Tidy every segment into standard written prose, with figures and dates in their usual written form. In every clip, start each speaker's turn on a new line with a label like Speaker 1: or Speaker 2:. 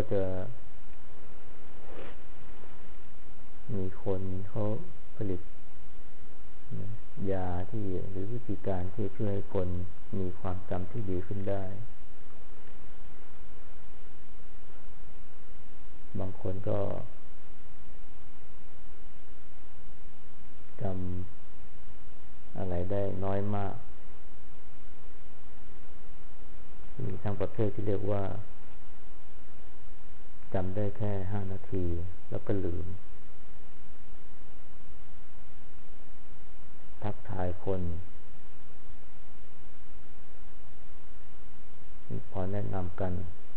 Speaker 1: จะมีคนเขาผลิตยาที่หรือวิธีการที่ช่วยให้คนมีความจำที่ดีขึ้นได้บางคนก็จำอะไรได้น้อยมากมีทั้งประเภทที่เรียกว่าจำได้แค่5 นาทีแล้วก็ลืมทักทายคนพอแนะนำกัน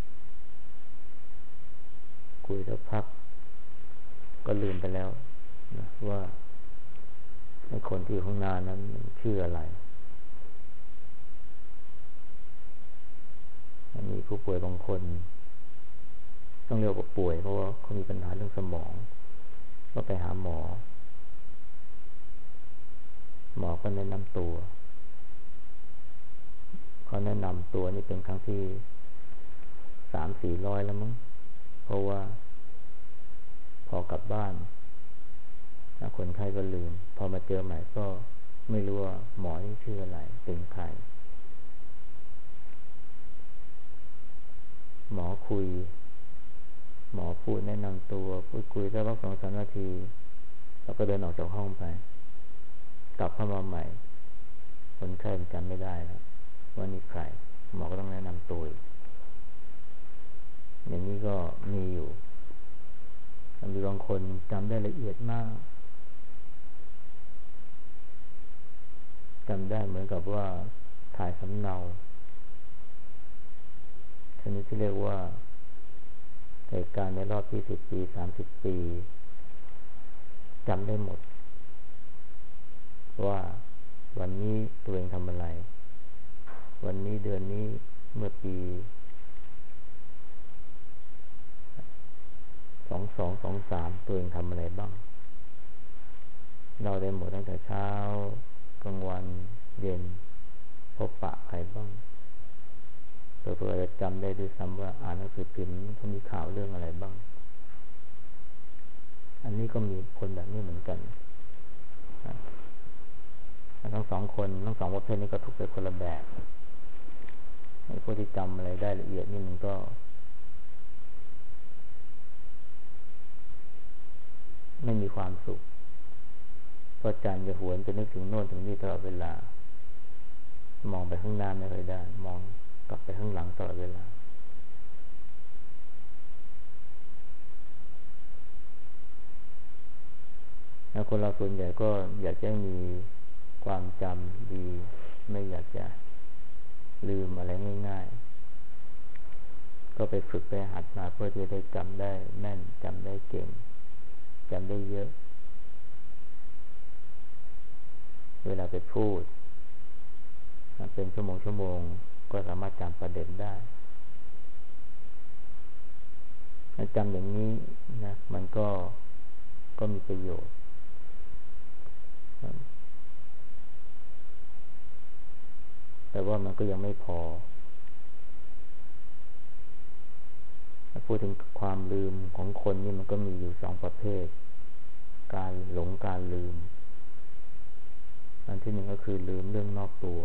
Speaker 1: คุยสักพักก็ลืมไปแล้วนะว่าไอ้คนที่อยู่ข้างหน้านั้นชื่ออะไรมีผู้ป่วยบางคนต้องเรียกว่าป่วยเพราะว่าเขามีปัญหาเรื่องสมองก็ไปหาหมอก็แนะนำตัวเขาแนะนำตัวนี่เป็นครั้งที่300-400แล้วมั้งเพราะว่าพอกลับบ้านคนไข้ก็ลืมพอมาเจอใหม่ก็ไม่รู้ว่าหมอนี่ชื่ออะไรเป็นใครหมอพูดแนะนำตัวพูดคุยได้สัก2-3 นาทีแล้วก็เดินออกจากห้องไปกลับเข้ามาใหม่คนไข้จำไม่ได้แล้วว่านี่ใครหมอก็ต้องแนะนำตัวอย่างนี้ก็มีอยู่มีบางคนจำได้ละเอียดมากจำได้เหมือนกับว่าถ่ายสำเนาชนิดที่เรียกว่าเหตุการณ์ในรอบ20 ปี30 ปีจำได้หมดว่าวันนี้ตัวเองทำอะไรวันนี้เดือนนี้เมื่อปี2223ตัวเองทำอะไรบ้างเราได้หมดตั้งแต่เช้ากลางวันเย็นพบปะใครบ้างเผื่อจะจำได้ด้วยซ้ำว่าอ่านหนังสือพิมพ์เขามีข่าวเรื่องอะไรบ้างอันนี้ก็มีคนแบบนี้เหมือนกันทั้งสองประเภทนี้ก็ถูกไปคนละแบบไอ้พวกที่จำอะไรได้ละเอียดนี่มันก็ไม่มีความสุขเพราะใจจะหวนจะนึกถึงโน่นถึงนี่ตลอดเวลามองไปข้างหน้าไม่ค่อยได้มองกลับไปข้างหลังตลอดเวลาแล้วคนเราส่วนใหญ่ก็อยากจะมีความจำดีไม่อยากจะลืมอะไรง่ายๆก็ไปฝึกไปหัดมาเพื่อที่จะได้จำได้แม่นจำได้เก่งจำได้เยอะเวลาไปพูดเป็นชั่วโมงก็สามารถจำประเด็นได้จำอย่างนี้นะมันก็มีประโยชน์แต่ว่ามันก็ยังไม่พอพูดถึงความลืมของคนนี่มันก็มีอยู่2 ประเภทการหลงการลืมอันที่1ก็คือลืมเรื่องนอกตัว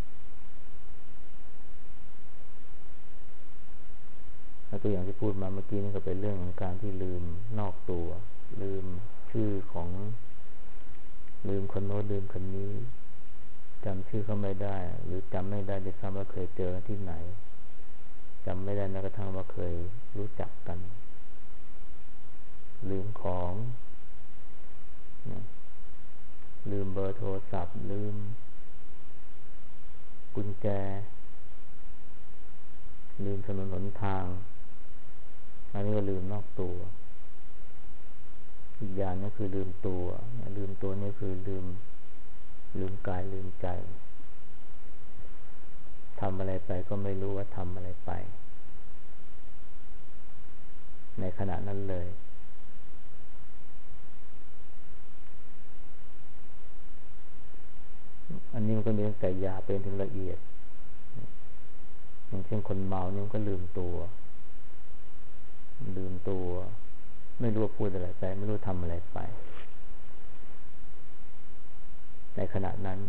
Speaker 1: ตัวอย่างที่พูดมาเมื่อกี้นี่ก็เป็นเรื่องของการที่ลืมนอกตัวลืมชื่อของลืมคนโน้นลืมคนนี้จำชื่อเขาไม่ได้หรือจำไม่ได้ด้วยซ้ำว่าเคยเจอที่ไหนจำไม่ได้แม้กระทั่งว่าเคยรู้จักกันลืมของนะลืมเบอร์โทรศัพท์ลืมกุญแจลืมถนนหนทางอันนี้ก็ลืมนอกตัวอีกอย่างนึงคือลืมตัวนี่คือลืมกายลืมใจทำอะไรไปก็ไม่รู้ว่าทำอะไรไปในขณะนั้นเลยอันนี้มันก็มีตั้งแต่หยาบเป็นถึงละเอียดอย่างเช่นคนเมาเนี่ยมันก็ลืมตัวลืมตัวไม่รู้ว่าพูดอะไรไปไม่รู้ทำอะไรไปในขณะนั้น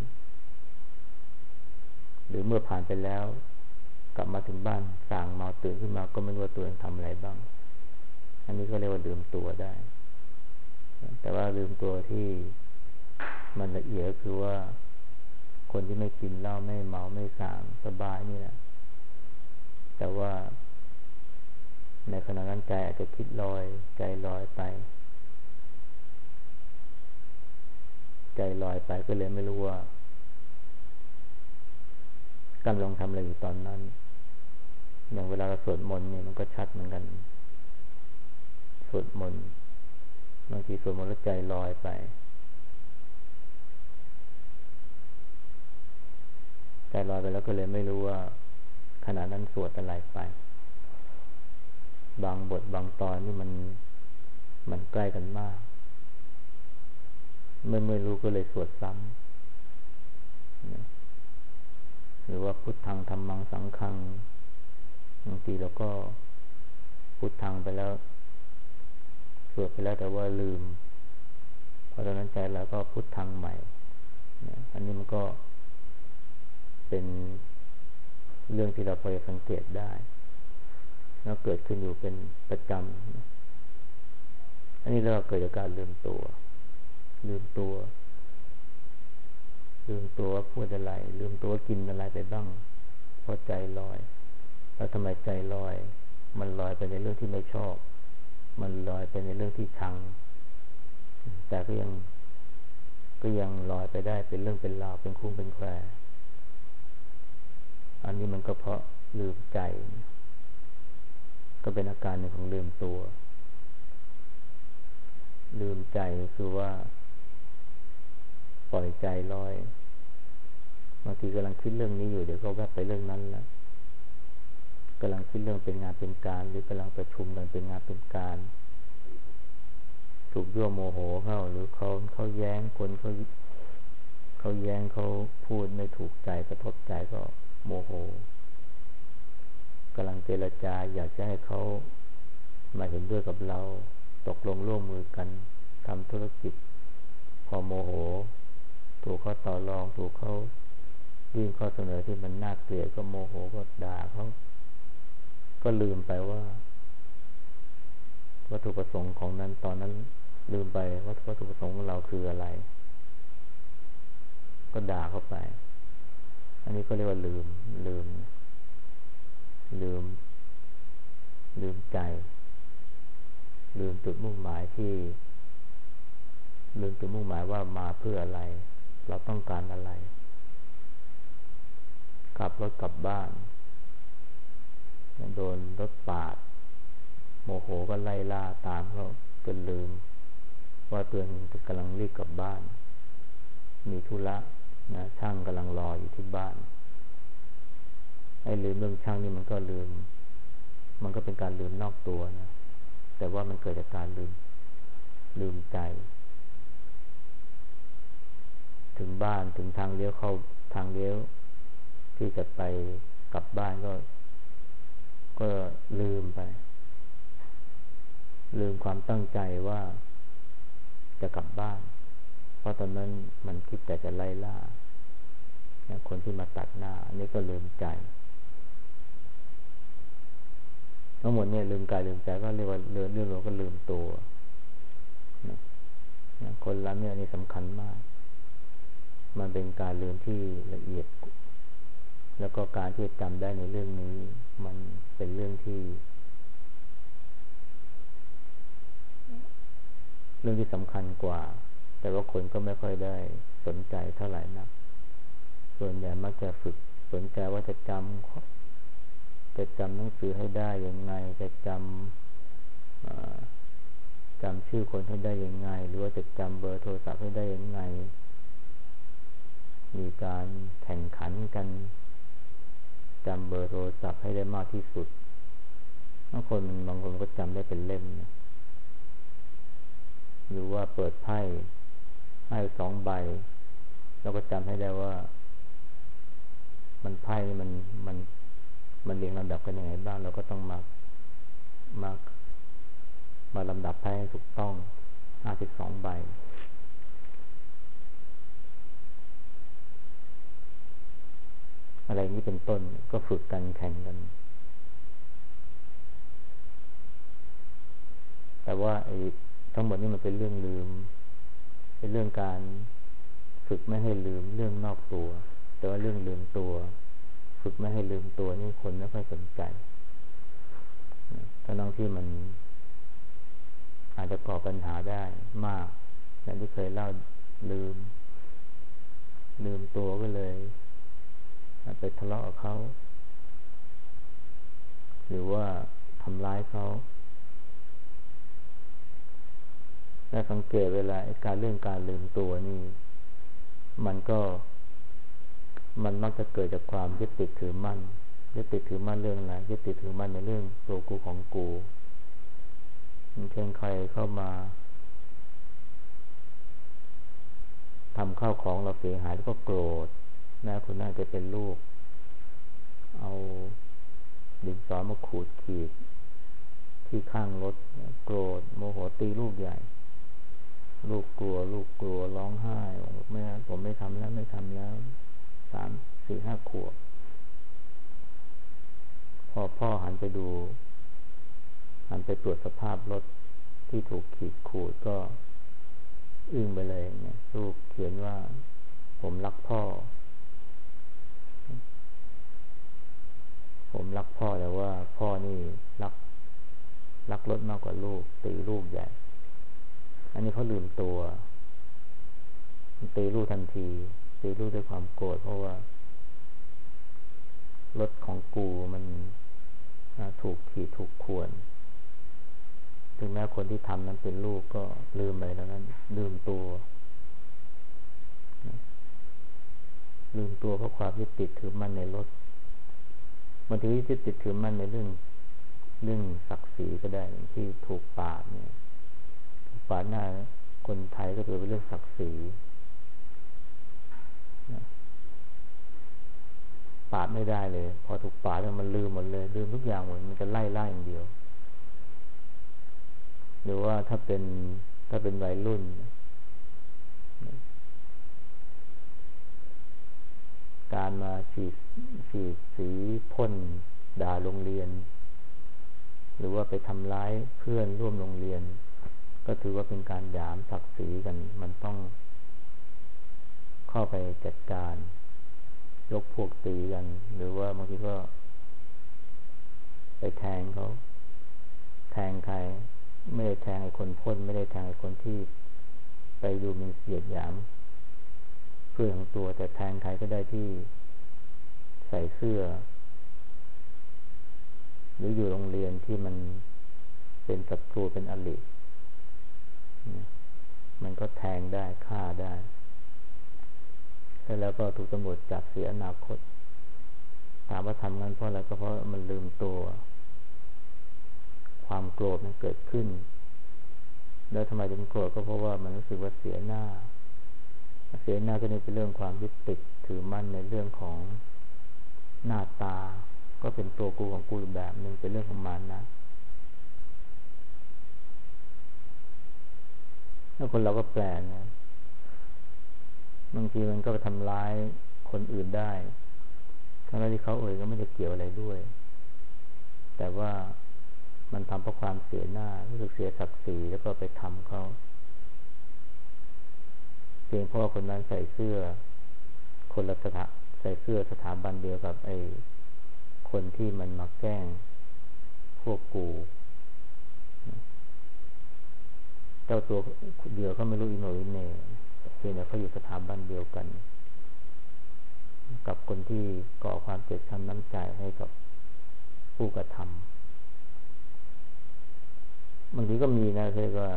Speaker 1: หรือเมื่อผ่านไปแล้วกลับมาถึงบ้านส่างเมาตื่นขึ้นมาก็ไม่รู้ว่าตัวเองทำอะไรบ้างอันนี้ก็เรียกว่าลืมตัวได้แต่ว่าลืมตัวที่มันละเอียดก็คือว่าคนที่ไม่กินเหล้าไม่เมาไม่ส่างสบายนี่แหละแต่ว่าในขณะนั้นใจอาจจะคิดลอยใจลอยไปใจลอยไปก็เลยไม่รู้ว่ากำลังทำอะไรอยู่ตอนนั้นอย่างเวลาเราสวดมนต์เนี่ยมันก็ชัดเหมือนกันสวดมนต์บางทีสวดมนต์แล้วใจลอยไปใจลอยไปแล้วก็เลยไม่รู้ว่าขณะนั้นสวดอะไรไปบางบทบางตอนนี่มันใกล้กันมากไม่รู้ก็เลยสวดซ้ำหรือว่าพุทธังธัมมังสังฆังบางทีเราก็พุทธังไปแล้วสวดไปแล้วแต่ว่าลืมพอตอนนั้นใจเราก็พุทธังใหม่อันนี้มันก็เป็นเรื่องที่เราพอจะสังเกตได้แล้วเกิดขึ้นอยู่เป็นประจำอันนี้เราเกิดจากการลืมตัวว่าพูดอะไรลืมตัวกินอะไรไปบ้างเพราะใจลอยแล้วทำไมใจลอยมันลอยไปในเรื่องที่ไม่ชอบมันลอยไปในเรื่องที่ชังแต่ก็ยังลอยไปได้เป็นเรื่องเป็นราวเป็นคุ้งเป็นแควอันนี้มันก็เพราะลืมใจก็เป็นอาการหนึ่งของลืมตัวลืมใจคือว่าปล่อยใจลอยบางทีกำลังคิดเรื่องนี้อยู่เดี๋ยวก็แวบไปเรื่องนั้นแล้วกำลังคิดเรื่องเป็นงานเป็นการหรือกำลังประชุมกันเป็นงานเป็นการถูกยั่วโมโหเข้าหรือเขาแย้งคนเขาแย้งเขาพูดไม่ถูกใจกระทบใจก็โมโหกำลังเจรจาอยากจะให้เขามาเห็นด้วยกับเราตกลงร่วมมือกันทำธุรกิจพอโมโหถูกเขาต่อรองถูกเขายื่นข้อเสนอที่มันน่าเกลียดก็โมโหก็ด่าเขาก็ลืมไปว่าวัตถุประสงค์ของนั้นตอนนั้นลืมไปว่าวัตถุประสงค์ของเราคืออะไรก็ด่าเขาไปอันนี้ก็เรียกว่าลืมใจลืมจุดมุ่งหมายว่ามาเพื่ออะไรเราต้องการอะไรขับรถกลับบ้านโดนรถปาดโมโหก็ไล่ล่าตามเขาจนลืมว่าตัวเองกำลังรีบกลับบ้านมีธุระนะช่างกำลังรออยู่ที่บ้านไอ้ลืมเรื่องช่างนี่มันก็ลืมมันก็เป็นการลืมนอกตัวนะแต่ว่ามันเกิดจากการลืมใจถึงบ้านถึงทางเลี้ยวเข้าทางเลี้ยวที่จะไปกลับบ้านก็ลืมไปลืมความตั้งใจว่าจะกลับบ้านเพราะตอนนั้นมันคิดแต่จะไล่ล่าคนที่มาตัดหน้าอันนี้ก็ลืมใจทั้งหมดเนี่ยลืมกายลืมใจก็เรียกว่าเรื่องเราก็ลืมตัวคนเราเนี่ยนี่สำคัญมากมันเป็นการลืมที่ละเอียดแล้วก็การที่จำได้ในเรื่องนี้มันเป็นเรื่องที่สำคัญกว่าแต่ว่าคนก็ไม่ค่อยได้สนใจเท่าไหร่นักส่วนใหญ่มักจะฝึกสนใจว่าจะจำหนังสือให้ได้ยังไงจะจำชื่อคนให้ได้ยังไงหรือว่าจะจำเบอร์โทรศัพท์ให้ได้ยังไงมีการแข่งขันกันจำเบอร์โทรศัพท์ให้ได้มากที่สุดบางคนก็จำได้เป็นเล่มนะหรือว่าเปิดไพ่ให้2 ใบแล้วก็จำให้ได้ว่ามันไพ่มันเรียงลำดับกันยังไงบ้างเราก็ต้องมามาลำดับให้ถูกต้อง52 ใบอะไรนี้เป็นต้นก็ฝึกกันแข่งกันแต่ว่าไอ้ทั้งหมดนี่มันเป็นเรื่องลืมเป็นเรื่องการฝึกไม่ให้ลืมเรื่องนอกตัวแต่ว่าเรื่องลืมตัวฝึกไม่ให้ลืมตัวนี่คนไม่ค่อยสนใจทั้งที่มันอาจจะก่อปัญหาได้มากอย่างที่เคยเล่าลืมตัวก็เลยไปทะเลาะกับเขาหรือว่าทำร้ายเขาและสังเกตเวลาการลืมตัวนี่มันมักจะเกิดจากความยึดติดถือมั่นเรื่องอะไรยึดติดถือมั่นในเรื่องตัวกูของกูเช่นใครเข้ามาทำข้าวของเราเสียหายแล้วก็โกรธนะคนน่าจะเป็นลูกเอาดินสอมาขูดขีดที่ข้างรถโกรธโมโหตีลูกใหญ่ลูกกลัวร้องไห้ไม่ผมไม่ทำแล้ว3, 4, 5 ขวบพอพ่อหันไปตรวจสภาพรถที่ถูกขีดขูดก็อึ้งไปเลยเนี่ยลูกเขียนว่าผมรักพ่อแต่ว่าพ่อนี่รักรถมากกว่าลูกตีลูกใหญ่อันนี้เขาลืมตัวตีลูกทันทีตีลูกด้วยความโกรธเพราะว่ารถของกูมันถูกขีดถูกข่วนถึงแม้คนที่ทำนั้นเป็นลูกก็ลืมไปแล้วนั้นลืมตัวเพราะความยึดติดถือมั่นในรถบางทียึดติดถือมั่นในเรื่องศักดิ์ศรีก็ได้ที่ถูกปาดเนี่ยปาดหน้าคนไทยก็ถือเป็นเรื่องศักดิ์ศรีปาดไม่ได้เลยพอถูกปาดแล้วมันลืมหมดเลยลืมทุกอย่างหมดมันจะไล่อย่างเดียวหรือว่าถ้าเป็นวัยรุ่นการมาฉีดสีพ่นด่าโรงเรียนหรือว่าไปทำร้ายเพื่อนร่วมโรงเรียนก็ถือว่าเป็นการหยามศักดิ์ศรีกันมันต้องเข้าไปจัดการยกพวกตีกันหรือว่าบางทีก็ไปแทงเขาแทงใครไม่ได้แทงไอ้คนพ่นไม่ได้แทงไอ้คนที่ไปดูหมิ่นเหยียดหยามเพื่อนของตัวแต่แทงใครก็ได้ที่ใส่เสื้อหรืออยู่โรงเรียนที่มันเป็นศัตรูเป็นอริมันก็แทงได้ฆ่าได้แล้วก็ถูกตำรวจจับเสียอนาคตถามว่าทำงั้นเพราะอะไรก็เพราะมันลืมตัวความโกรธมันเกิดขึ้นแล้วทำไมถึงโกรธก็เพราะว่ามันรู้สึกว่าเสียหน้าก็นี่เป็นเรื่องความยึดติดถือมั่นในเรื่องของหน้าตาก็เป็นตัวกูของกูแบบนึงเป็นเรื่องของมันนะแล้วคนเราก็แปลกนะบางทีมันก็ไปทำร้ายคนอื่นได้ทั้งที่เขาก็ไม่ได้เกี่ยวอะไรด้วยแต่ว่ามันทำเพราะความเสียหน้ารู้สึกเสียศักดิ์ศรีแล้วก็ไปทำเขาเพียงเพราะคนนั้นใส่เสื้อคนละใส่เสื้อสถาบันเดียวกับไอ้คนที่มันมาแกล้งพวกกูเจ้าตัวเดียวก็ไม่รู้อิโนอิเน่เพียงแต่เขาอยู่สถาบันเดียวกันกับคนที่ก่อความเจ็บช้ำน้ำใจให้กับผู้กระทำบางทีก็มีนะคือว่า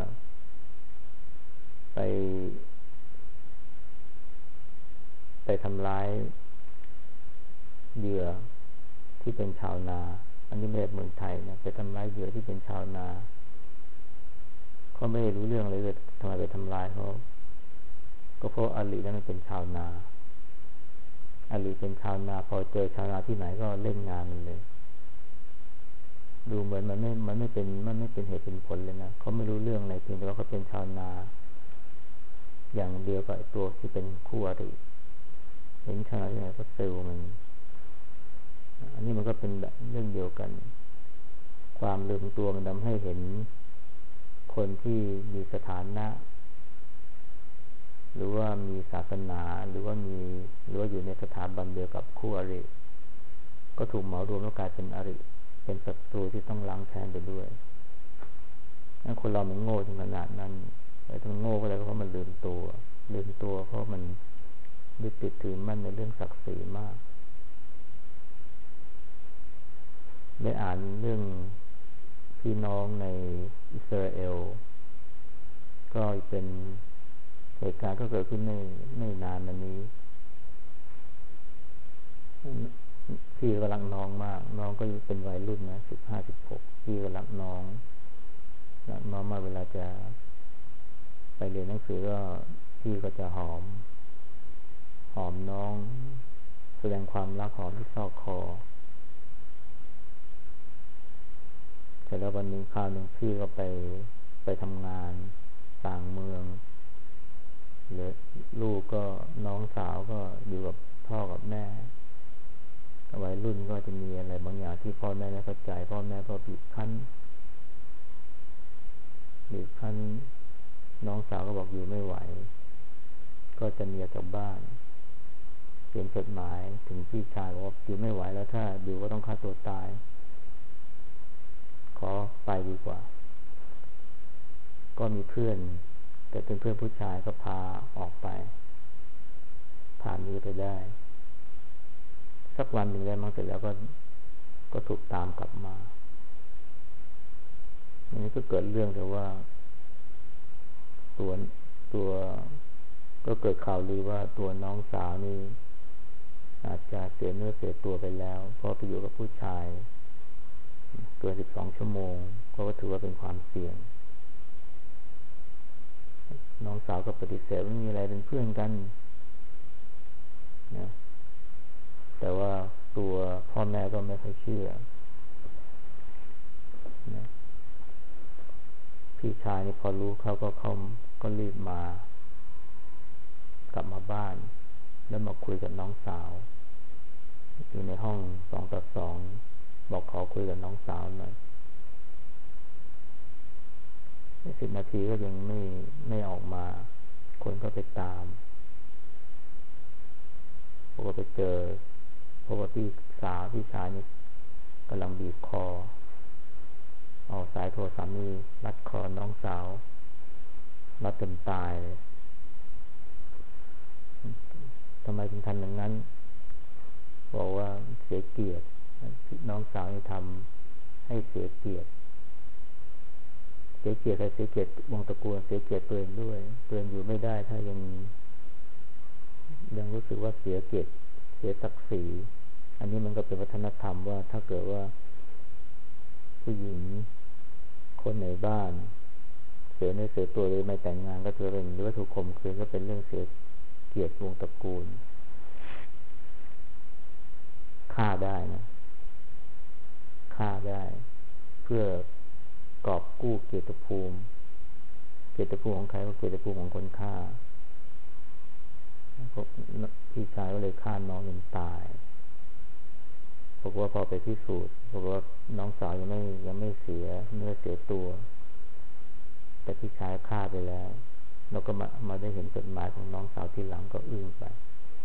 Speaker 1: ไปทำร้ายเหยื่อที่เป็นชาวนาอันนี้ไม่ใช่เมืองไทยนะไปทำร้ายเหยื่อที่เป็นชาวนาเขาไม่รู้เรื่องเลยทำไมไปทำร้ายเขาก็เพราะอลีนั้นมันเป็นชาวนาอลีเป็นชาวนาพอเจอชาวนาที่ไหนก็เล่นงานมันเลยดูเหมือนมันไม่เป็นเหตุเป็นผลเลยนะเขาไม่รู้เรื่องอะไรเพียงแต่ว่าเขาเป็นชาวนาอย่างเดียวกับตัวที่เป็นคู่อริเห็นชาวนาที่ไหนก็เซลล์มันอันนี้มันก็เป็นแบบเรื่องเดียวกันความลืมตัวมันทำให้เห็นคนที่มีสถานะหรือว่ามีศาสนาหรือว่าอยู่ในสถาบันเดียวกับคู่อริก็ถูกเหมารวมแล้วกลายเป็นอริเป็นศัตรูที่ต้องล้างแค้นไปด้วยนั่นคนเรามันโง่ถึงขนาดนั้นไอ้ทั้งโง่ก็เลยเพราะมันลืมตัวเพราะมันยึดติดถือมั่นในเรื่องศักดิ์ศรีมากได้อ่านเรื่องพี่น้องในอิสราเอลก็เป็นเหตุการณ์ก็เกิดขึ้นไม่นานมานี้พี่ก็รักน้องมากน้องก็เป็นวัยรุ่นนะ15-16พี่ก็รักน้องมาเวลาจะไปเรียนหนังสือก็พี่ก็จะหอมน้องแสดงความรักหอมที่ซอกคอเสร็จแล้ววันหนึ่งคราวหนึ่งพี่ก็ไปทำงานต่างเมืองหรือลูกก็น้องสาวก็อยู่กับพ่อกับแม่วัยรุ่นก็จะมีอะไรบางอย่างที่พ่อแม่ไม่เข้าใจพ่อแม่ก็บีบคั้นน้องสาวก็บอกอยู่ไม่ไหวก็จะหนีออกจากบ้านเขียนจดหมายถึงพี่ชายว่าอยู่ไม่ไหวแล้วถ้าอยู่ก็ต้องฆ่าตัวตายขอไปดีกว่าก็มีเพื่อนแต่เป็นเพื่อนผู้ชายก็พาออกไปผ่านนี้ไปได้สักวันหนึ่งได้มั้งเสร็จแล้วก็ถูกตามกลับมาอันนี้ก็เกิดเรื่องแต่ว่าตัวก็เกิดข่าวลือว่าตัวน้องสาวนี่อาจจะเสียเนื้อเสียตัวไปแล้วเพราะไปอยู่กับผู้ชายเกิน12 ชั่วโมงก็ถือว่าเป็นความเสี่ยงน้องสาวก็ปฏิเสธไม่มีอะไรเป็นเพื่อนกันนะแต่ว่าตัวพ่อแม่ก็ไม่ค่อยเชื่อนะพี่ชายนี่พอรู้เขาก็รีบมากลับมาบ้านแล้วมาคุยกับน้องสาวอยู่ในห้อง2-2บอกขอคุยกับน้องสาวหน่อย10 นาทีก็ยังไม่ออกมาคนก็ไปตามพอไปเจอเพราะว่าพี่ชายนี่กำลังบีบคอเอาสายโทรศัพท์นี่รัดคอน้องสาวรัดจนตายเลยทำไมถึงทำอย่างนั้นบอกว่าเสียเกียรติน้องสาวนี่ทำให้เสียเกียรติใครเสียเกียรติวงตระกูลเสียเกียรติตัวเองด้วยตัวเองอยู่ไม่ได้ถ้ายังรู้สึกว่าเสียเกียรติเสียศักดิ์ศรีอันนี้มันก็เป็นวัฒนธรรมว่าถ้าเกิดว่าผู้หญิงคนในบ้านเสียเนื้อเสียตัวเลยไม่แต่งงานก็ถือเป็นหรือว่าถูกข่มขืนก็เป็นเรื่องเสียเกียรติวงตระกูลฆ่าได้นะฆ่าได้เพื่อกอบกู้เกียรติภูมิของใครก็เกียรติภูมิของคนฆ่าพี่ชายก็เลยฆ่าน้องจนตายบอกว่าพอไปพิสูจน์บอกว่าน้องสาวยังไม่เสียเนื้อเสียตัวแต่พี่ชายฆ่าไปแล้วก็มาได้เห็นจดหมายของน้องสาวที่หลังก็อึ้งไป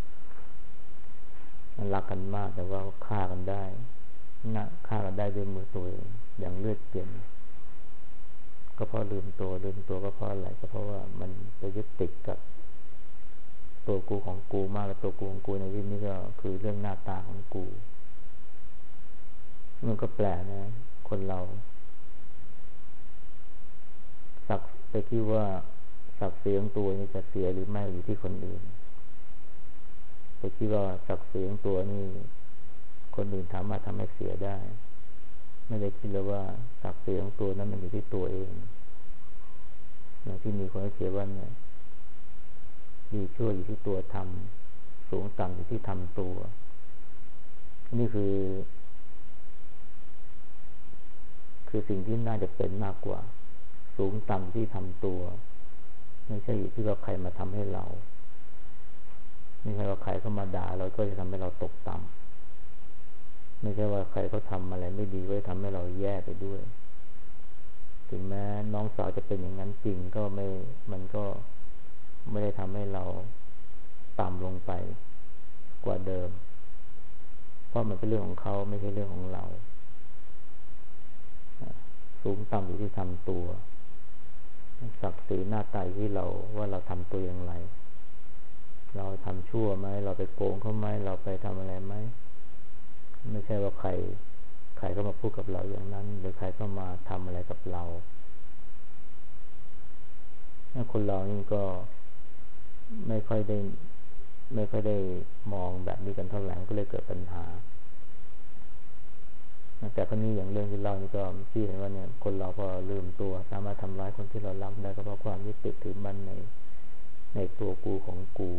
Speaker 1: มันรักกันมากแต่ว่าฆ่ากันได้ด้วยมือตัวเองอย่างเลือดเย็นก็เพราะลืมตัวก็เพราะอะไรก็เพราะว่ามันไปยึดติดกับตัวกูของกูมากแล้วตัวกูของกูในที่นี้ก็คือเรื่องหน้าตาของกูมันก็แปลกนะคนเราไปคิดว่าศักดิ์ศรีของตัวนี่จะเสียหรือไม่อยู่ที่คนอื่นไปคิดว่าศักดิ์ศรีของตัวนี่คนอื่นสามารถทำให้เสียได้ไม่ได้คิดเลยว่าศักดิ์ศรีของตัวนั้นมันอยู่ที่ตัวเองอย่างที่มีคนเขียนว่าเนี่ยดีชั่วอยู่ที่ตัวทำสูงต่ำอยู่ที่ทำตัวนี่คือคือสิ่งที่น่าจะเป็นมากกว่าสูงต่ำที่ทำตัวไม่ใช่อยู่ที่ว่าใครมาทำให้เราไม่ใช่ว่าใครเข้ามาด่าเราก็จะทำให้เราตกต่ำไม่ใช่ว่าใครเขาทำอะไรไม่ดีก็จะทำให้เราแย่ไปด้วยถึงแม้น้องสาวจะเป็นอย่างนั้นจริงก็มันก็ไม่ได้ทำให้เราต่ำลงไปกว่าเดิมเพราะมันเป็นเรื่องของเขาไม่ใช่เรื่องของเราสูงต่ำอยู่ที่ทำตัวศักดิ์ศรีหน้าตาที่เราว่าเราทำตัวอย่างไรเราทำชั่วไหมเราไปโกงเขาไหมเราไปทำอะไรไหมไม่ใช่ว่าใครเข้ามาพูดกับเราอย่างนั้นหรือใครเข้ามาทำอะไรกับเราคนเรานี่ก็ไม่ค่อยได้มองแบบนี้กันเท่าไหร่ก็เลยเกิดปัญหาแต่ครั้นี้อย่างเรื่องที่เรานี่ก็ที่เห็นว่าเนี่ยคนเราพอลืมตัวสามารถทำร้ายคนที่เรารักได้ก็เพราะความยึดติดถือมั่นในตัวกูของกู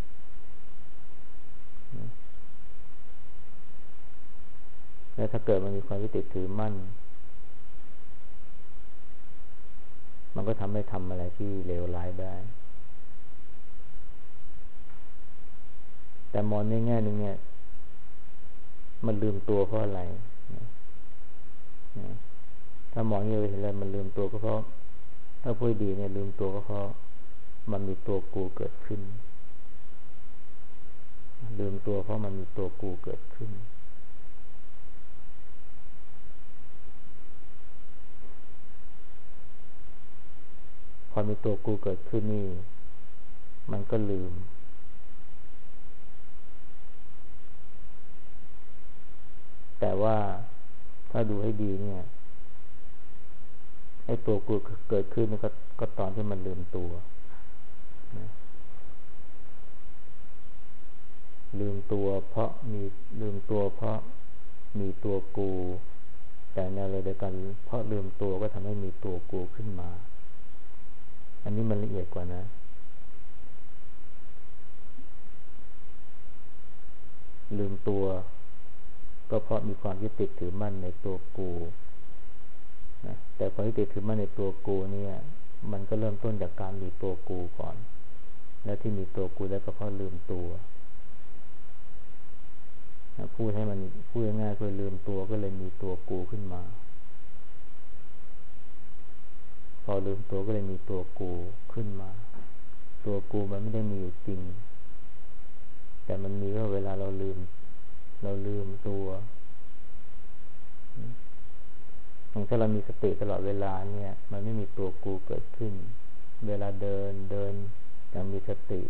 Speaker 1: แล้วถ้าเกิดมันมีความยึดติดถือมั่นมันก็ทำให้ทำอะไรที่เลวร้ายได้แต่มองในแง่นึงเนี่ยมันลืมตัวเพราะอะไรถ้ามองเยอะเห็นแล้วมันลืมตัวก็เพราะถ้าพูดดีเนี่ยลืมตัวก็เพราะมันมีตัวกูเกิดขึ้นลืมตัวเพราะมันมีตัวกูเกิดขึ้นพอมีตัวกูเกิดขึ้นนี่มันก็ลืมแต่ว่าถ้าดูให้ดีเนี่ยไอ้ตัวกูเกิดขึ้นก็ตอนที่มันลืมตัวลืมตัวเพราะมีตัวกูแต่ในอะไรเดียวกันเพราะลืมตัวก็ทำให้มีตัวกูขึ้นมาอันนี้มันละเอียดกว่านะลืมตัวก็เพราะมีความยึดติดถือมั่นในตัวกูนะแต่ความยึดติดถือมั่นในตัวกูเนี่ยมันก็เริ่มต้นจากการมีตัวกูก่อนแล้วที่มีตัวกูแล้วก็เพราะลืมตัวนะพูดง่ายๆคือลืมตัวก็เลยมีตัวกูขึ้นมาพอลืมตัวก็เลยมีตัวกูขึ้นมาตัวกูมันไม่ได้มีอยู่จริงแต่มันมีว่าเวลาเราลืมตัวถ้าเรามีสติตลอดเวลาเนี่ยมันไม่มีตัวกูเกิดขึ้นเวลาเดินอย่างมีสติ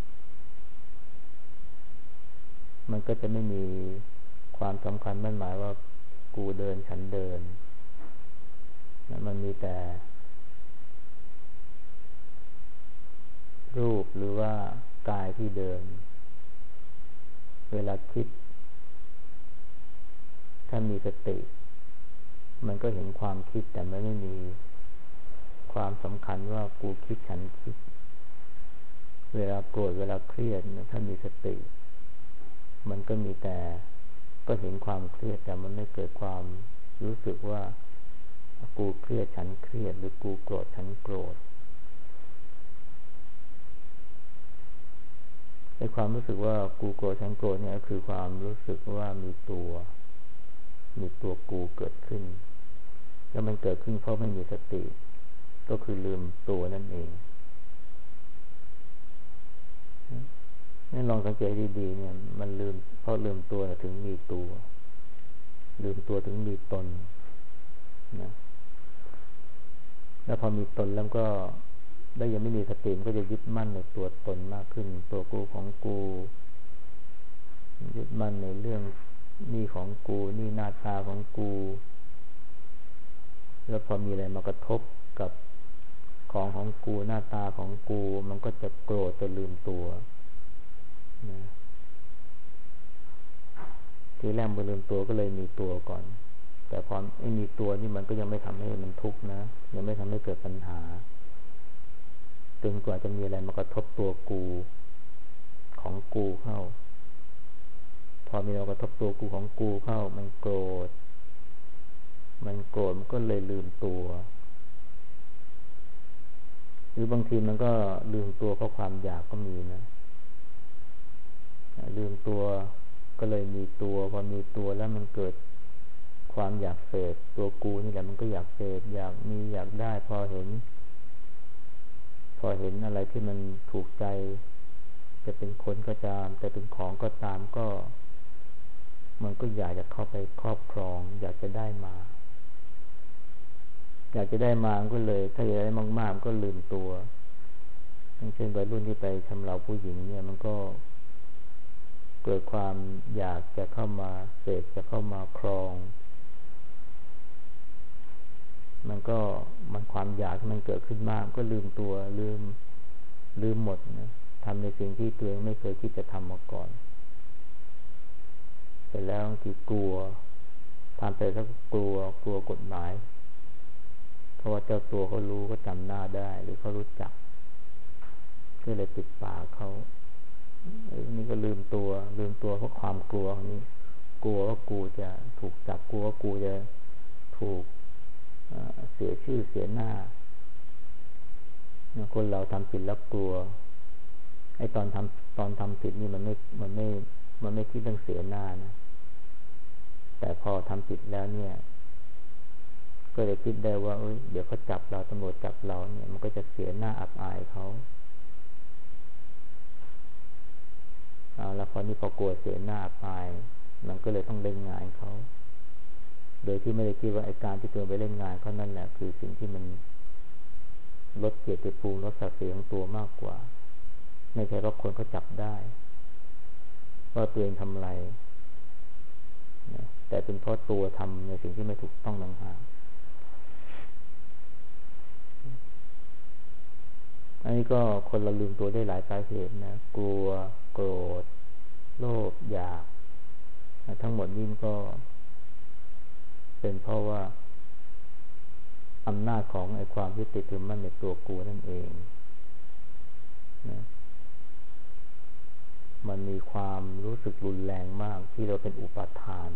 Speaker 1: มันก็จะไม่มีความสำคัญมั่นหมายว่ากูเดินฉันเดินมันมีแต่รูปหรือว่ากายที่เดินเวลาคิดถ้ามีสติมันก็เห็นความคิดแต่ไม่ได้มีความสำคัญว่ากูคิดฉันคิดเวลาโกรธเวลาเครียดถ้ามีสติมันก็มีแต่ก็เห็นความเครียดแต่มันไม่เกิดความรู้สึกว่ากูเครียดฉันเครียดหรือกูโกรธฉันโกรธไอ้ความรู้สึกว่ากูโกรธฉันโกรธเนี่ยก็คือความรู้สึกว่ามีตัวกูเกิดขึ้นแล้วมันเกิดขึ้นเพราะไม่มีสติก็คือลืมตัวนั่นเองนี่ลองสังเกตดีๆเนี่ยมันเพราะลืมตัวถึงมีตัวลืมตัวถึงมีตนนะแล้วพอมีตนแล้วก็ได้ยังไม่มีสติมันก็จะยึดมั่นในตัวตนมากขึ้นตัวกูของกูยึดมั่นในเรื่องนี่ของกูนี่หน้าตาของกูแล้วพอมีอะไรมากระทบกับของกูหน้าตาของกูมันก็จะโกรธจะลืมตัวนะทีแรกมันลืมตัวก็เลยมีตัวก่อนแต่พอไม่มีตัวนี่มันก็ยังไม่ทำให้มันทุกข์นะยังไม่ทำให้เกิดปัญหาจนกว่าจะมีอะไรมากระทบตัวกูของกูเข้าพอมีเรากระทบตัวกูของกูเข้ามันโกรธมันโกรธมันก็เลยลืมตัวหรือบางทีมันก็ลืมตัวเพราะความอยากก็มีนะลืมตัวก็เลยมีตัวพอมีตัวแล้วมันเกิดความอยากเสพตัวกูนี่แหละมันก็อยากเสพอยากมีอยากได้พอเห็นอะไรที่มันถูกใจจะเป็นคนก็ตามจะเป็นของก็ตามก็มันก็อยากจะเข้าไปครอบครองอยากจะได้มามันก็เลยถ้าอยากได้มากๆมันก็ลืมตัวอย่างเช่นวัยรุ่นที่ไปชำเราผู้หญิงเนี่ยมันก็เกิดความอยากจะเข้ามาเสพจะเข้ามาครองมันความอยากที่มันเกิดขึ้นมากก็ลืมตัวลืมหมดนะทำในสิ่งที่ตัวเองไม่เคยคิดจะทำมาก่อนเสร็จแล้วที่กลัวทำไปแล้วก็กลัวกฎหมายเพราะว่าเจ้าตัวเขารู้เขาจำหน้าได้หรือเขารู้จักก็เลยปิดปากเขานี่ก็ลืมตัวเพราะความกลัวนี่กลัวว่ากูจะถูกจับกลัวว่ากูจะถูกเสียชื่อเสียหน้าคนเราทำผิดแล้วกลัวไอ้ตอนทำผิดนี่มันไม่คิดเรื่องเสียหน้านะแต่พอทำผิดแล้วเนี่ยก็เลยคิดได้ว่าเดี๋ยวเขาจับเราตำรวจจับเราเนี่ยมันก็จะเสียหน้าอับอายเขาแล้วพอกลัวเสียหน้าอับอายมันก็เลยต้องเล่นงานเขาโดยที่ไม่ได้คิดว่าไอ้การที่ตัวไปเล่นงานเขานั่นแหละคือสิ่งที่มันลดเกียรติภูมิลดศักดิ์ศรีของตัวมากกว่าไม่ใช่เพราะคนเขาจับได้ว่าตัวเองทำอะไรนะแต่เป็นเพราะตัวทำในสิ่งที่ไม่ถูกต้องต่างหากอันนี้ก็คนเราลืมตัวได้หลายสาเหตุนะกลัวโกรธโลภอยากทั้งหมดนี้ก็เป็นเพราะว่าอำนาจของไอ้ความยึดติดถือมั่นในตัวกูนั่นเองนะมันมีความรู้สึกรุนแรงมากที่เราเป็นอุปาทาน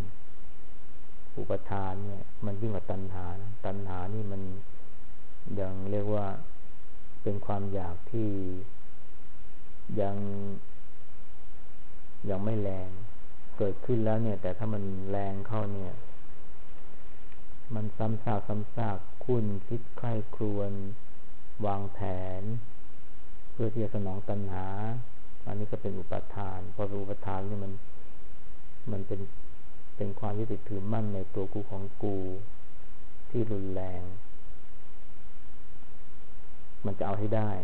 Speaker 1: เนี่ยมันยิ่งกว่าตัณหานะตัณหานี่มันยังเรียกว่าเป็นความอยากที่ยังไม่แรงเกิดขึ้นแล้วเนี่ยแต่ถ้ามันแรงเข้าเนี่ยมันซ้ำซากคุ้นคิดใคร่ครวญวางแผนเพื่อที่จะสนองตัณหาอันนี้ก็เป็นอุปาทานพอเป็นอุปาทานนี่มันเป็นความยึดติดถือมั่นในตัวกูของกูที่รุนแรงมันจะเอาให้ได้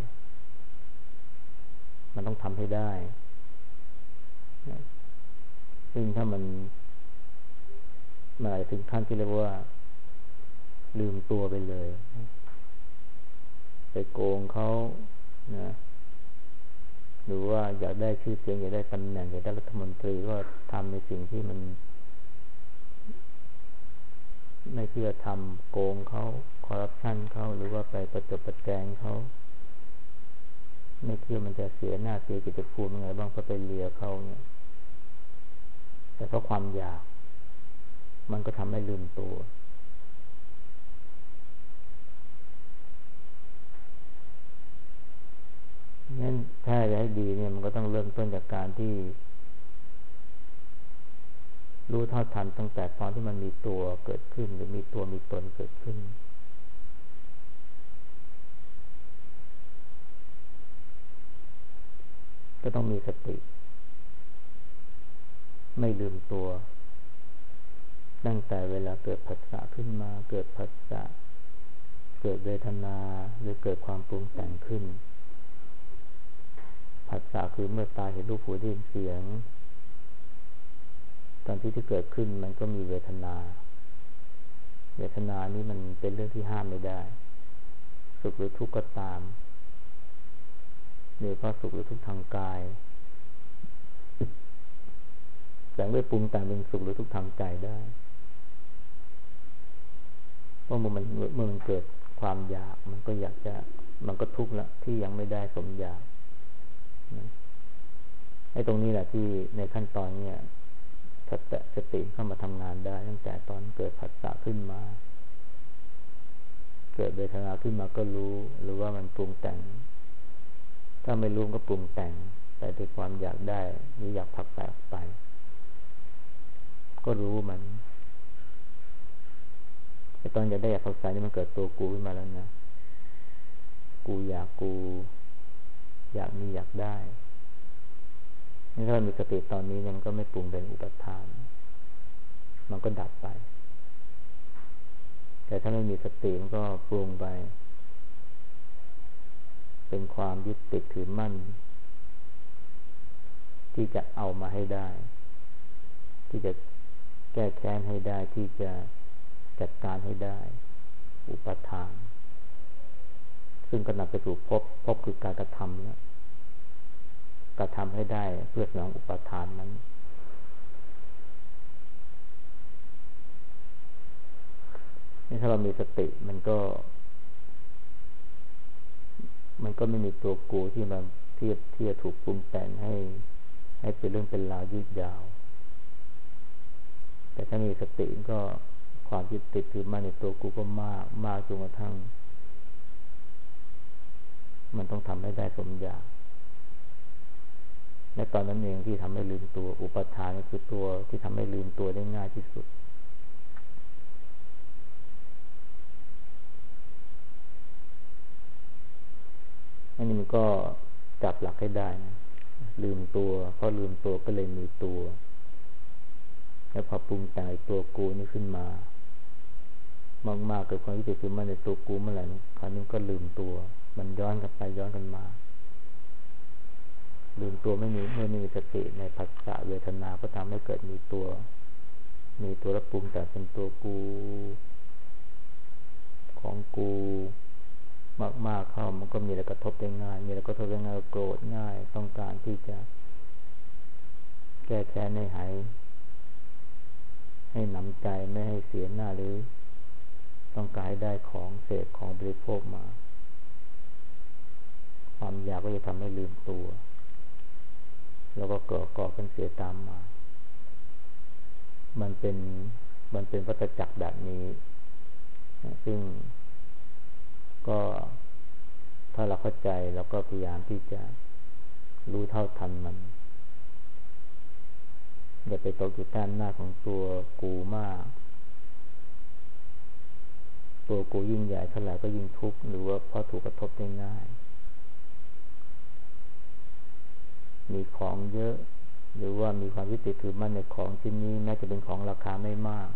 Speaker 1: มันต้องทำให้ได้ซึ่งถ้ามันอาจจะถึงขั้นที่เรียกว่าลืมตัวไปเลยไปโกงเขานะหรือว่าอยากได้ชื่อเสียงอยากได้ตำแหน่งอยากได้รัฐมนตรีก็ทำในสิ่งที่มันไม่เพื่อทำโกงเขาคอร์รัปชันเขาหรือว่าไปประจบประแจงเขาไม่เพื่อมันจะเสียหน้าเสียกิตติภูมิยังไงบ้างเพราะไปเลียเขาเนี่ยแต่เพราะความอยากมันก็ทำให้ลืมตัวงั้นถ้าจะให้ดีเนี่ยมันก็ต้องเริ่มต้นจากการที่รู้เท่าทันตั้งแต่ตอนที่มันมีตัวเกิดขึ้นหรือมีตัวมีตนเกิดขึ้นก็ต้องมีสติไม่ลืมตัวตั้งแต่เวลาเกิดผัสสะขึ้นมาเกิดผัสสะเกิดเวทนาหรือเกิดความปรุงแต่งขึ้นผัสสะคือเมื่อตาเห็นรูปหูได้ยินเสียงตอนที่เกิดขึ้นมันก็มีเวทนานี้มันเป็นเรื่องที่ห้ามไม่ได้สุขหรือทุกข์ก็ตามโดยเฉพาะสุขหรือทุกข์ทางกายแต่ไม่ปรุงแต่งเป็นสุขหรือทุกข์ทางใจได้เพราะเมื่อมันเกิดความอยากมันก็ทุกข์ละที่ยังไม่ได้สมอยากไอ้ตรงนี้แหละที่ในขั้นตอนเนี่ยสติเข้ามาทำงานได้ตั้งแต่ตอนเกิดผัสสะขึ้นมาเกิดเวทนาขึ้นมาก็รู้หรือว่ามันปรุงแต่งถ้าไม่รู้ก็ปรุงแต่งแต่ด้วยความอยากได้หรืออยากพักแตกไปก็รู้มันไอ้ตอนอยากได้อยากพักแตกนี่มันเกิดตัวกูขึ้นมาแล้วนะกูอยากมีอยากได้นี่ถ้ามีสติตอนนี้เนี่ยมันก็ไม่ปรุงเป็นอุปทานมันก็ดับไปแต่ถ้าไม่มีสติมันก็ปรุงไปเป็นความยึดติดถือมั่นที่จะเอามาให้ได้ที่จะแก้แค้นให้ได้ที่จะจัดการให้ได้อุปทานซึ่งก็นำไปสู่ภพคือการกระทำแล้วกระทำให้ได้เพื่อสนองอุปทานนั้นนี่ถ้าเรามีสติมันก็ไม่มีตัวกูที่มันที่จะถูกปรุงแต่งให้เป็นเรื่องเป็นราวยืดยาวแต่ถ้ามีสติก็ความยึดติดถือมั่นในตัวกูก็มากจนกระทั่งมันต้องทำให้ได้สมอยากและตอนนั้นเองที่ทำให้ลืมตัวอุปทานก็คือตัวที่ทำให้ลืมตัวได้ง่ายที่สุดอันนี้มันก็จับหลักให้ได้นะลืมตัวเพราะลืมตัวก็เลยมีตัวแล้วพอปรุงแต่งตัวกูนี่ขึ้นมามากๆเกิดความยึดติดถือมั่นในตัวกูเมื่อไหร่คราวนี้ก็ลืมตัวมันย้อนกันไปย้อนกันมาลืมตัวไม่มีสติในภาษาเวทนาก็ทำให้เกิดมีตัวแล้วปรุงแต่งเป็นตัวกูของกูมากๆเข้ามันก็มีอะไรกระทบได้ง่ายมีอะไรกระทบได้ง่ายโกรธง่ายต้องการที่จะแก้แค้นให้หายให้หนำใจไม่ให้เสียหน้าหรือต้องการให้ได้ของเสพของบริโภคมาความอยากก็จะทำให้ลืมตัวแล้วก็ก่อกันเสียตามมามันเป็นวัฏจักรแบบนี้ซึ่งก็ถ้าเราเข้าใจเราก็พยายามที่จะรู้เท่าทันมันอย่าไปตกอยู่ใต้อำนาจของตัวกูมากตัวกูยิ่งใหญ่เท่าไหร่ก็ยิ่งทุกข์หรือว่าเพราะถูกกระทบได้ง่ายมีของเยอะหรือว่ามีความยึดติดถือมั่นในของชิ้นนี้แม้จะเป็นของราคาไม่มาก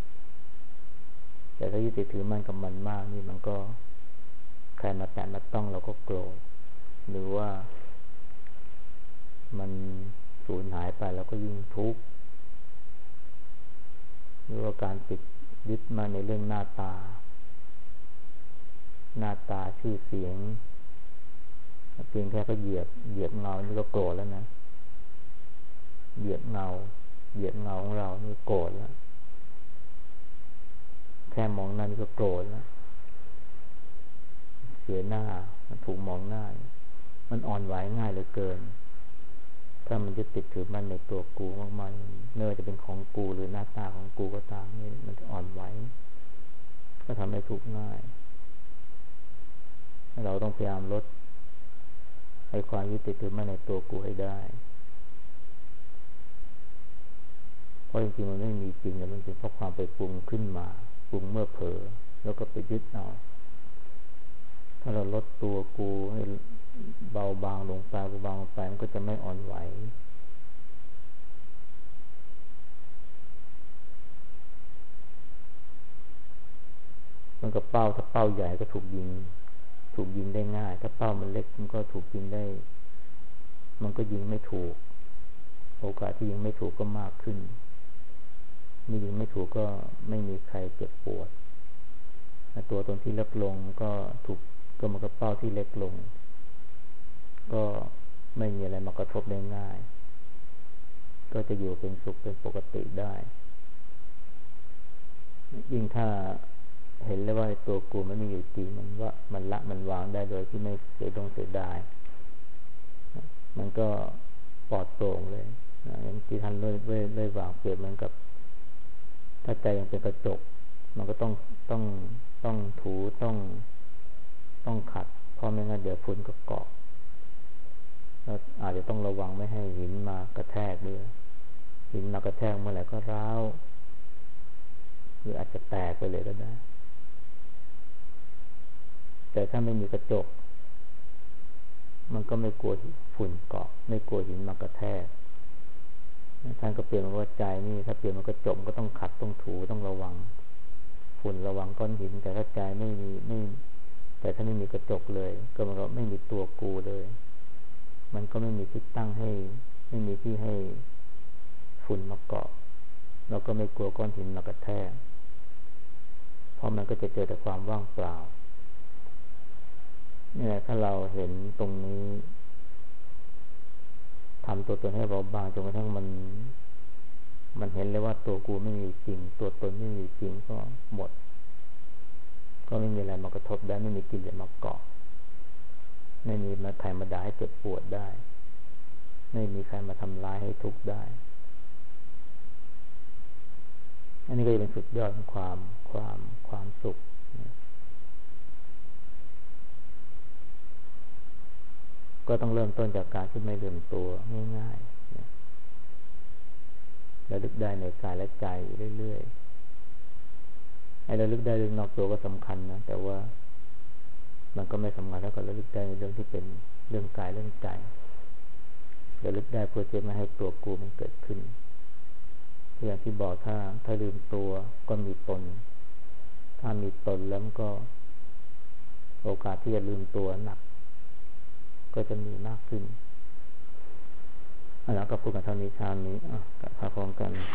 Speaker 1: แต่ถ้ายึดติดถือมั่นกับมันมากนี่มันก็ใครมาแตะมาต้องเราก็โกรธหรือว่ามันสูญหายไปแล้วก็ยิ่งทุกข์หรือว่าการติดยึดมาในเรื่องหน้าตาชื่อเสียงเพียงแค่ก็เหยียบเงานี่ก็โกรธแล้วนะเหยียบเงาของเรานี่โกรธแล้วแค่มองหน้านี่ก็โกรธแล้วเสียหน้ามันถูกมองหน้ามันอ่อนไหวง่ายเหลือเกินถ้ามันยึดติดถือมันในตัวกูมากๆเนื่อจะเป็นของกูหรือหน้าตาของกูก็ตามนี่มันจะอ่อนไหวก็ทำให้ทุกข์ง่ายเราต้องพยายามลดให้ความยึดติดถือมันในตัวกูให้ได้เพราะจริงๆมันไม่มีจริงแต่มันเป็นเพราะความไปปรุงขึ้นมาปรุงเมื่อเผลอแล้วก็ไปยึดเอาถ้าเราลดตัวกูให้เบาบางลงไปมันก็จะไม่อ่อนไหวมันกับเป้าถ้าเป้าใหญ่ก็ถูกยิงได้ง่ายถ้าเป้ามันเล็กมันก็ถูกยิงได้มันก็ยิงไม่ถูกโอกาสที่ยิงไม่ถูกก็มากขึ้นมียิงไม่ถูกก็ไม่มีใครเจ็บปวดตัวตนที่เล็กลงก็มันก็เป้าที่เล็กลงก็ไม่มีอะไรมากระทบได้ง่ายก็จะอยู่เป็นสุขเป็นปกติได้ยิ่งถ้าเห็นแล้วว่าตัวกูมันมีอยู่จริงมันว่ามันละมันวางได้โดยที่ไม่เสียดายมันก็ปลอดโปร่งเลยอย่างที่ท่านเลยวางเปรียบเหมือนกับถ้าใจยังเป็นกระจกมันก็ต้องต้องถูต้องขัดเพราะไม่งั้นเดี๋ยวฝุ่นก็เกาะแล้วอาจจะต้องระวังไม่ให้หินมากระแทกด้วยหินมากระแทกเมื่อไหร่ก็ร้าวหรืออาจจะแตกไปเลยก็ได้แต่ถ้าไม่มีกระจกมันก็ไม่กลัวฝุ่นเกาะไม่กลัวหินมากระแทกท่านก็เปลี่ยนมาว่าใจนี่ถ้าเปลี่ยนมันกระจกก็ต้องขัดต้องถูต้องระวังฝุ่นระวังก้อนหินแต่ถ้าใจไม่แต่ถ้าไม่มีกระจกเลยก็มันก็ไม่มีตัวกูเลยมันก็ไม่มีที่ตั้งให้ไม่มีที่ให้ฝุ่นมาเกาะแล้วก็ไม่กลัวก้อนหินมากระแทกเพราะมันก็จะเจอแต่ความว่างเปล่านี่แหละถ้าเราเห็นตรงนี้ทำตัวตนให้เบาบางจนกระทั่งมันเห็นเลยว่าตัวกูไม่มีจริงตัวตนไม่มีจริงก็หมดก็ไม่มีอะไรมากระทบได้ไม่มีกิเลสมาเกาะไม่มีใครมาด่าให้เจ็บปวดได้ไม่มีใครมาทำร้ายให้ทุกข์ได้อันนี้ก็จะเป็นสุดยอดของความสุขก็ต้องเริ่มต้นจากการที่ไม่ลืมตัวง่ายๆระลึกได้ในกายและใจเรื่อยๆให้ระลึกได้เรื่องนอกตัวก็สำคัญนะแต่ว่ามันก็ไม่สำคัญเท่ากับระลึกได้ในเรื่องที่เป็นเรื่องกายเรื่องใจระลึกได้เพื่อจะไม่ให้ตัวกูมันเกิดขึ้นอย่างที่บอกถ้าลืมตัวก็มีตนถ้ามีตนแล้วมันก็โอกาสที่จะลืมตัวหนักก็จะมีมากขึ้นแล้วก็พูดกันเท่านี้ชาตินี้กับพาพร้อมกัน